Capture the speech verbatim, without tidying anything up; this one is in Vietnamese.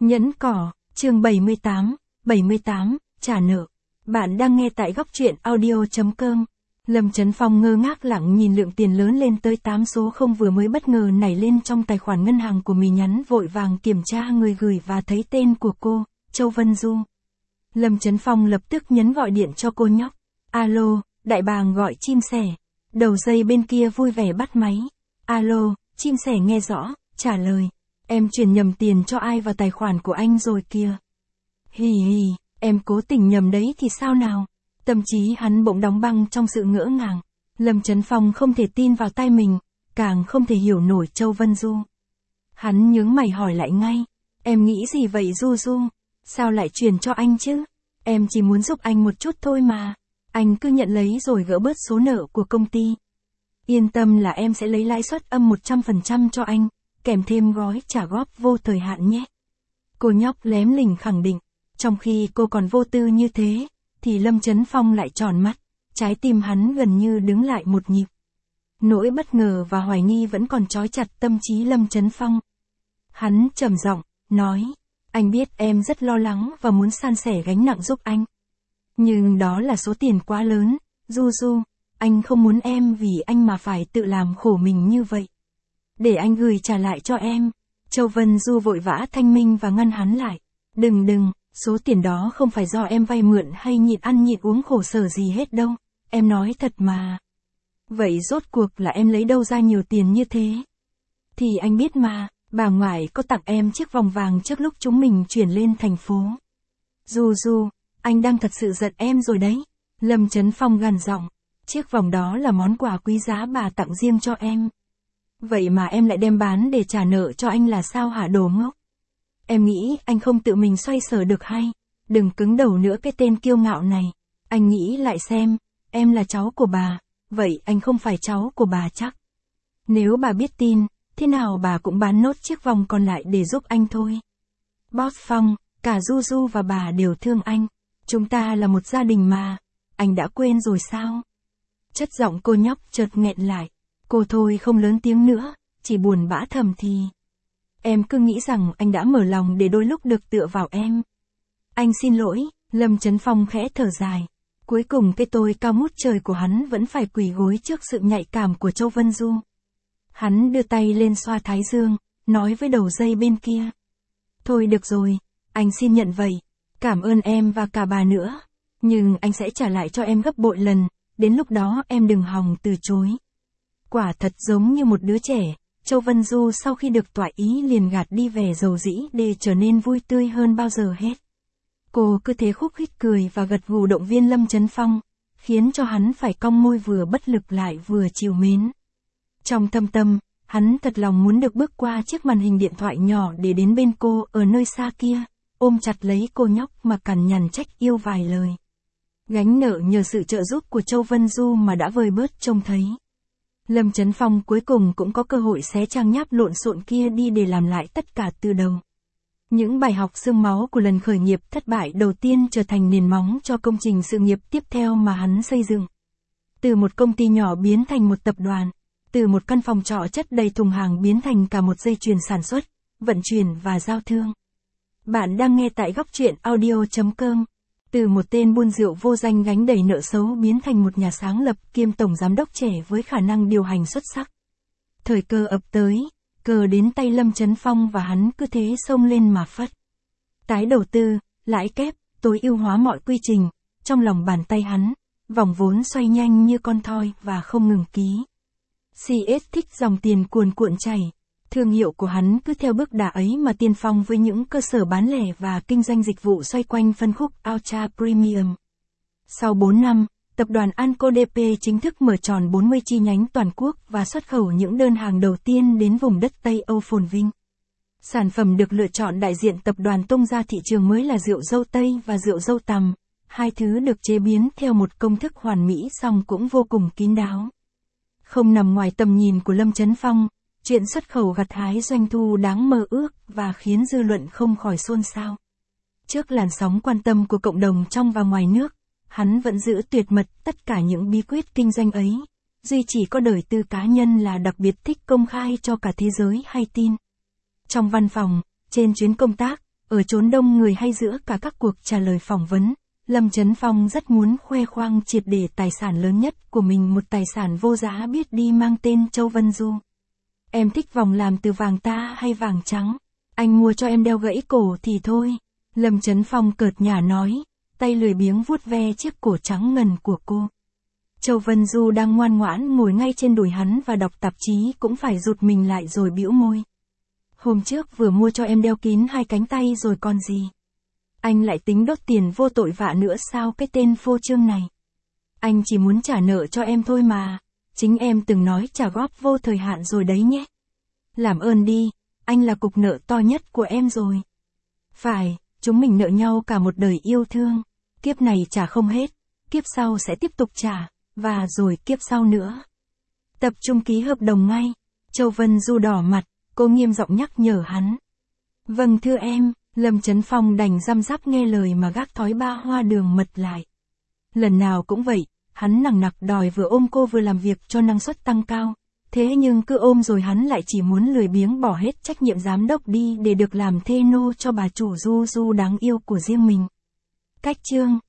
Nhẫn cỏ, chương bảy mươi tám, bảy mươi tám, trả nợ. Bạn đang nghe tại góc truyện audio chấm com. Lâm Chấn Phong ngơ ngác lặng nhìn lượng tiền lớn lên tới tám số không vừa mới bất ngờ nảy lên trong tài khoản ngân hàng của mình, nhắn vội vàng kiểm tra người gửi và thấy tên của cô, Châu Vân Du. Lâm Chấn Phong lập tức nhấn gọi điện cho cô nhóc. Alo, đại bàng gọi chim sẻ. Đầu dây bên kia vui vẻ bắt máy. Alo, chim sẻ nghe rõ, trả lời. Em chuyển nhầm tiền cho ai vào tài khoản của anh rồi kìa. Hì hì, em cố tình nhầm đấy thì sao nào? Tâm trí hắn bỗng đóng băng trong sự ngỡ ngàng. Lâm Chấn Phong không thể tin vào tai mình, càng không thể hiểu nổi Châu Vân Du. Hắn nhướng mày hỏi lại ngay. Em nghĩ gì vậy Du Du? Sao lại chuyển cho anh chứ? Em chỉ muốn giúp anh một chút thôi mà. Anh cứ nhận lấy rồi gỡ bớt số nợ của công ty. Yên tâm là em sẽ lấy lãi suất âm một trăm phần trăm cho anh, kèm thêm gói trả góp vô thời hạn nhé. Cô nhóc lém lỉnh khẳng định. Trong khi cô còn vô tư như thế, thì Lâm Chấn Phong lại tròn mắt, trái tim hắn gần như đứng lại một nhịp. Nỗi bất ngờ và hoài nghi vẫn còn trói chặt tâm trí Lâm Chấn Phong. Hắn trầm giọng, nói, anh biết em rất lo lắng và muốn san sẻ gánh nặng giúp anh. Nhưng đó là số tiền quá lớn, Du Du, anh không muốn em vì anh mà phải tự làm khổ mình như vậy. Để anh gửi trả lại cho em. Châu Vân Du vội vã thanh minh và ngăn hắn lại. Đừng đừng, số tiền đó không phải do em vay mượn hay nhịn ăn nhịn uống khổ sở gì hết đâu, em nói thật mà. Vậy rốt cuộc là em lấy đâu ra nhiều tiền như thế? Thì anh biết mà, bà ngoại có tặng em chiếc vòng vàng trước lúc chúng mình chuyển lên thành phố. Du Du, anh đang thật sự giận em rồi đấy. Lâm Chấn Phong gằn giọng, chiếc vòng đó là món quà quý giá bà tặng riêng cho em. Vậy mà em lại đem bán để trả nợ cho anh là sao hả đồ ngốc? Em nghĩ anh không tự mình xoay sở được hay? Đừng cứng đầu nữa cái tên kiêu ngạo này. Anh nghĩ lại xem, em là cháu của bà, vậy anh không phải cháu của bà chắc. Nếu bà biết tin, thế nào bà cũng bán nốt chiếc vòng còn lại để giúp anh thôi. Boss Phong, cả Du Du và bà đều thương anh. Chúng ta là một gia đình mà, anh đã quên rồi sao? Chất giọng cô nhóc chợt nghẹn lại. Cô thôi không lớn tiếng nữa, chỉ buồn bã thầm thì. Em cứ nghĩ rằng anh đã mở lòng để đôi lúc được tựa vào em. Anh xin lỗi, Lâm Chấn Phong khẽ thở dài. Cuối cùng cái tôi cao ngút trời của hắn vẫn phải quỳ gối trước sự nhạy cảm của Châu Vân Du. Hắn đưa tay lên xoa thái dương, nói với đầu dây bên kia. Thôi được rồi, anh xin nhận vậy. Cảm ơn em và cả bà nữa. Nhưng anh sẽ trả lại cho em gấp bội lần, đến lúc đó em đừng hòng từ chối. Quả thật giống như một đứa trẻ, Châu Vân Du sau khi được tọa ý liền gạt đi vẻ dầu dĩ để trở nên vui tươi hơn bao giờ hết. Cô cứ thế khúc khích cười và gật gù động viên Lâm Chấn Phong, khiến cho hắn phải cong môi vừa bất lực lại vừa trìu mến. Trong thâm tâm, hắn thật lòng muốn được bước qua chiếc màn hình điện thoại nhỏ để đến bên cô ở nơi xa kia, ôm chặt lấy cô nhóc mà cằn nhằn trách yêu vài lời. Gánh nợ nhờ sự trợ giúp của Châu Vân Du mà đã vơi bớt trông thấy. Lâm Chấn Phong cuối cùng cũng có cơ hội xé trang nháp lộn xộn kia đi để làm lại tất cả từ đầu. Những bài học xương máu của lần khởi nghiệp thất bại đầu tiên trở thành nền móng cho công trình sự nghiệp tiếp theo mà hắn xây dựng. Từ một công ty nhỏ biến thành một tập đoàn, từ một căn phòng trọ chất đầy thùng hàng biến thành cả một dây chuyền sản xuất, vận chuyển và giao thương. Bạn đang nghe tại góc truyện audio chấm com. Từ một tên buôn rượu vô danh gánh đầy nợ xấu biến thành một nhà sáng lập kiêm tổng giám đốc trẻ với khả năng điều hành xuất sắc. Thời cơ ập tới, cờ đến tay Lâm Chấn Phong và hắn cứ thế xông lên mà phất. Tái đầu tư, lãi kép, tối ưu hóa mọi quy trình, trong lòng bàn tay hắn, vòng vốn xoay nhanh như con thoi và không ngừng ký. xê ét thích dòng tiền cuồn cuộn chảy. Thương hiệu của hắn cứ theo bước đà ấy mà tiên phong với những cơ sở bán lẻ và kinh doanh dịch vụ xoay quanh phân khúc Ultra Premium. Sau bốn năm, tập đoàn Anco đê pê chính thức mở tròn bốn mươi chi nhánh toàn quốc và xuất khẩu những đơn hàng đầu tiên đến vùng đất Tây Âu phồn vinh. Sản phẩm được lựa chọn đại diện tập đoàn tung ra thị trường mới là rượu dâu Tây và rượu dâu tằm, hai thứ được chế biến theo một công thức hoàn mỹ song cũng vô cùng kín đáo. Không nằm ngoài tầm nhìn của Lâm Chấn Phong, chuyện xuất khẩu gặt hái doanh thu đáng mơ ước và khiến dư luận không khỏi xôn xao. Trước làn sóng quan tâm của cộng đồng trong và ngoài nước, hắn vẫn giữ tuyệt mật tất cả những bí quyết kinh doanh ấy, duy chỉ có đời tư cá nhân là đặc biệt thích công khai cho cả thế giới hay tin. Trong văn phòng, trên chuyến công tác, ở chốn đông người hay giữa cả các cuộc trả lời phỏng vấn, Lâm Chấn Phong rất muốn khoe khoang triệt để tài sản lớn nhất của mình, một tài sản vô giá biết đi mang tên Châu Vân Du. Em thích vòng làm từ vàng ta hay vàng trắng? Anh mua cho em đeo gãy cổ thì thôi. Lâm Chấn Phong cợt nhả nói, tay lười biếng vuốt ve chiếc cổ trắng ngần của cô. Châu Vân Du đang ngoan ngoãn ngồi ngay trên đùi hắn và đọc tạp chí cũng phải rụt mình lại rồi bĩu môi. Hôm trước vừa mua cho em đeo kín hai cánh tay rồi còn gì. Anh lại tính đốt tiền vô tội vạ nữa sao cái tên phô trương này. Anh chỉ muốn trả nợ cho em thôi mà. Chính em từng nói trả góp vô thời hạn rồi đấy nhé. Làm ơn đi, anh là cục nợ to nhất của em rồi. Phải, chúng mình nợ nhau cả một đời yêu thương. Kiếp này trả không hết, kiếp sau sẽ tiếp tục trả, và rồi kiếp sau nữa. Tập trung ký hợp đồng ngay. Châu Vân Du đỏ mặt, cô nghiêm giọng nhắc nhở hắn. Vâng thưa em, Lâm Chấn Phong đành răm rắp nghe lời mà gác thói ba hoa đường mật lại. Lần nào cũng vậy, hắn nằng nặc đòi vừa ôm cô vừa làm việc cho năng suất tăng cao. Thế nhưng cứ ôm rồi hắn lại chỉ muốn lười biếng bỏ hết trách nhiệm giám đốc đi để được làm thê nô cho bà chủ Du Du đáng yêu của riêng mình. Cách chương